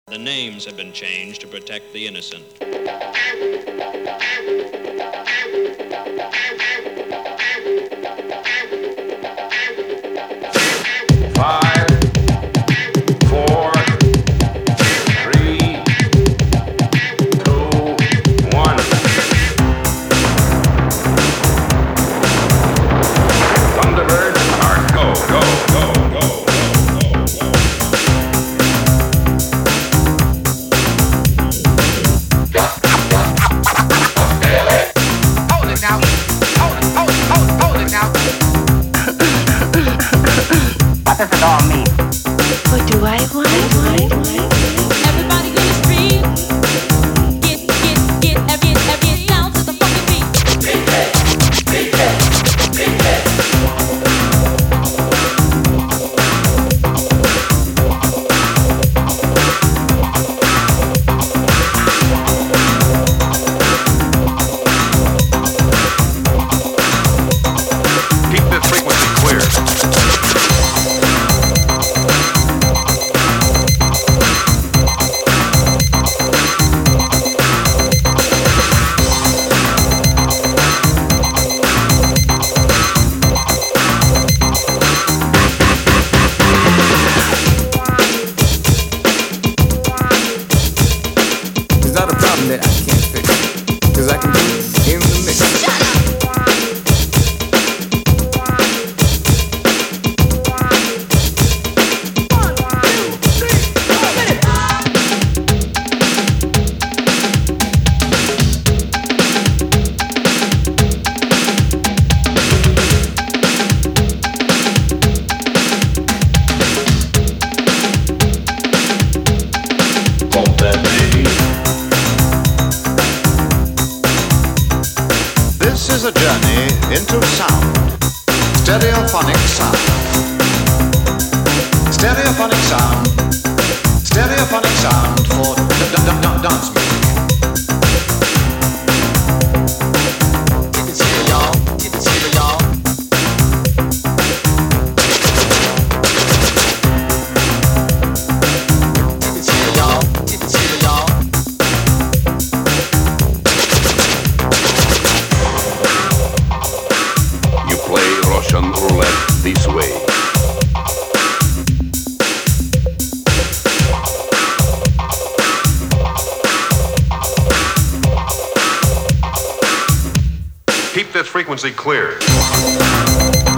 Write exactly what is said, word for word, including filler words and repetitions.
The names have been changed to protect the innocent. Five, four, three, two, one. Thunderbirds are go, go, go, go, go, go, go. Hold it now. Hold it, hold it, hold it, hold it now. What does it all mean? What do I want? Everybody in the street, get, get, get, every, every down to the fucking beat. Keep the frequency clear. It's not a problem that I can't fix. Cause I can do it in the mix. This is a journey into sound. Stereophonic sound. Stereophonic sound. Stereophonic sound for d- d- d- dance music. You can see it, y'all. You can see it, y'all. You can see it, y'all. You can see it, y'all. You play Russian roulette this way. Keep this frequency clear.